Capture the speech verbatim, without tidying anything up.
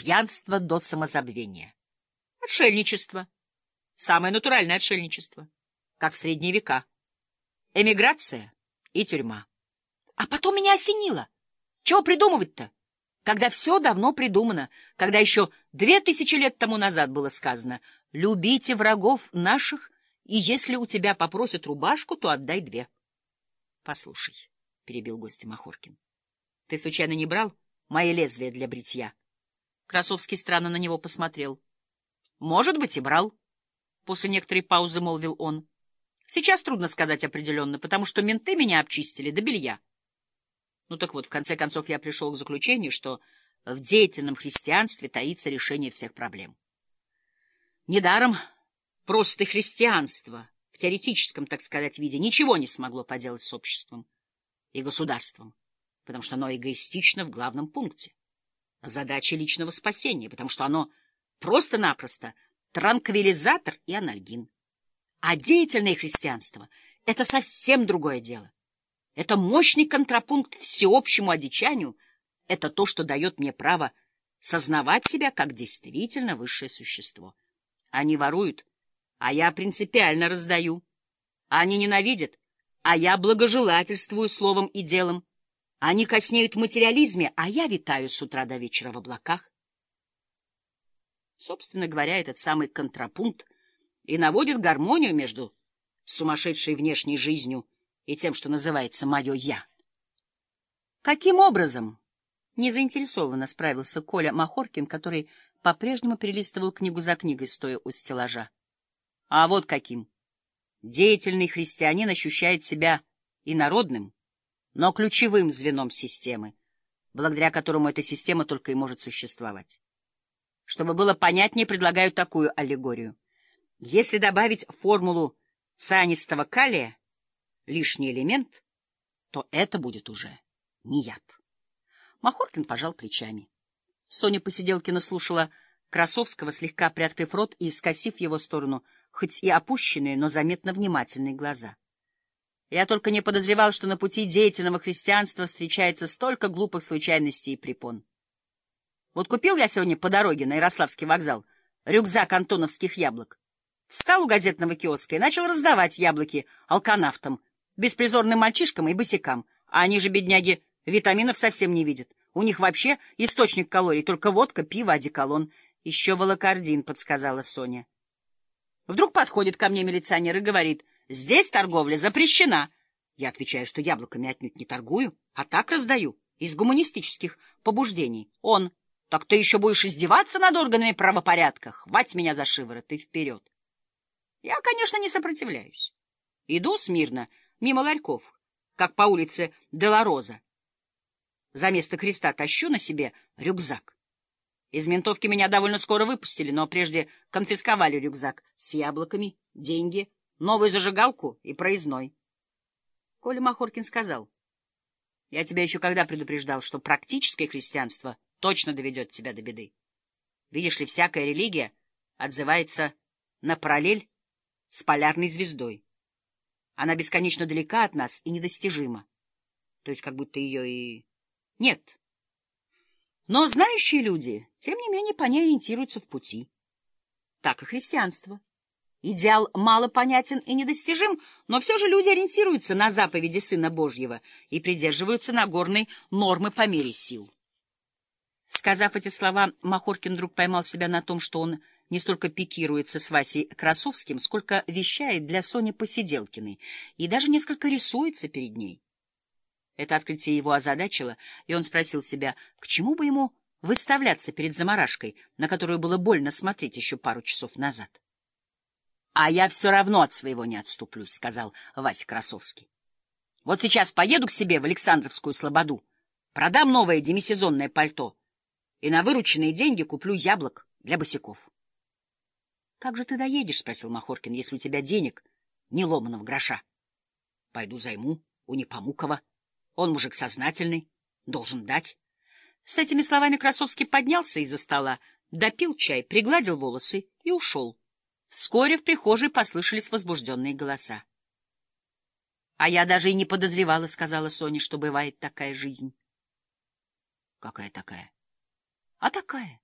пьянство до самозабвения. Отшельничество. Самое натуральное отшельничество. Как в средние века. Эмиграция и тюрьма. А потом меня осенило. Чего придумывать-то? Когда все давно придумано, когда еще две тысячи лет тому назад было сказано: «Любите врагов наших, и если у тебя попросят рубашку, то отдай две». — Послушай, — перебил гостя Махоркин, — ты случайно не брал мои лезвия для бритья? Красовский странно на него посмотрел. — Может быть, и брал. После некоторой паузы молвил он. — Сейчас трудно сказать определенно, потому что менты меня обчистили до белья. Ну так вот, в конце концов, я пришел к заключению, что в деятельном христианстве таится решение всех проблем. Недаром просто христианство в теоретическом, так сказать, виде ничего не смогло поделать с обществом и государством, потому что оно эгоистично в главном пункте — задача личного спасения, потому что оно просто-напросто транквилизатор и анальгин. А деятельное христианство — это совсем другое дело. Это мощный контрапункт всеобщему одичанию, это то, что дает мне право сознавать себя как действительно высшее существо. Они воруют, а я принципиально раздаю. Они ненавидят, а я благожелательствую словом и делом. Они коснеют в материализме, а я витаю с утра до вечера в облаках. Собственно говоря, этот самый контрапункт и наводит гармонию между сумасшедшей внешней жизнью и тем, что называется «моё я». Каким образом? Незаинтересованно справился Коля Махоркин, который по-прежнему перелистывал книгу за книгой, стоя у стеллажа. А вот каким. Деятельный христианин ощущает себя инородным, но ключевым звеном системы, благодаря которому эта система только и может существовать. Чтобы было понятнее, предлагаю такую аллегорию. Если добавить формулу цианистого калия, лишний элемент, то это будет уже не яд. Махоркин пожал плечами. Соня Посиделкина слушала Красовского, слегка приоткрыв рот и скосив в его сторону хоть и опущенные, но заметно внимательные глаза. Я только не подозревал, что на пути деятельного христианства встречается столько глупых случайностей и препон. Вот купил я сегодня по дороге на Ярославский вокзал рюкзак антоновских яблок. Встал у газетного киоска и начал раздавать яблоки алканавтам, беспризорным мальчишкам и босикам. А они же, бедняги, витаминов совсем не видят. У них вообще источник калорий только водка, пиво, одеколон. Еще волокордин, подсказала Соня. Вдруг подходит ко мне милиционер и говорит: «Здесь торговля запрещена». Я отвечаю, что яблоками отнюдь не торгую, а так раздаю, из гуманистических побуждений. Он: «Так ты еще будешь издеваться над органами правопорядка? Хвать меня за шиворот и вперед». Я, конечно, не сопротивляюсь. Иду смирно, мимо ларьков, как по улице Делароза. За место креста тащу на себе рюкзак. Из ментовки меня довольно скоро выпустили, но прежде конфисковали рюкзак с яблоками, деньги, новую зажигалку и проездной. Коля Махоркин сказал: «Я тебя еще когда предупреждал, что практическое христианство точно доведет тебя до беды. Видишь ли, всякая религия отзывается на параллель с полярной звездой. Она бесконечно далека от нас и недостижима. То есть как будто ее и нет. Но знающие люди, тем не менее, по ней ориентируются в пути. Так и христианство. Идеал мало понятен и недостижим, но все же люди ориентируются на заповеди Сына Божьего и придерживаются Нагорной нормы по мере сил». Сказав эти слова, Махоркин вдруг поймал себя на том, что он не столько пикируется с Васей Красовским, сколько вещает для Сони Посиделкиной и даже несколько рисуется перед ней. Это открытие его озадачило, и он спросил себя, к чему бы ему выставляться перед замарашкой, на которую было больно смотреть еще пару часов назад. — А я все равно от своего не отступлюсь, — сказал Вася Красовский. — Вот сейчас поеду к себе в Александровскую слободу, продам новое демисезонное пальто и на вырученные деньги куплю яблок для босиков. — Как же ты доедешь, — спросил Махоркин, — если у тебя денег ни ломаного гроша? — Пойду займу у Непомукова. Он мужик сознательный, должен дать. С этими словами Красовский поднялся из-за стола, допил чай, пригладил волосы и ушел. Вскоре в прихожей послышались возбужденные голоса. — А я даже и не подозревала, — сказала Соня, — что бывает такая жизнь. — Какая такая? — А такая.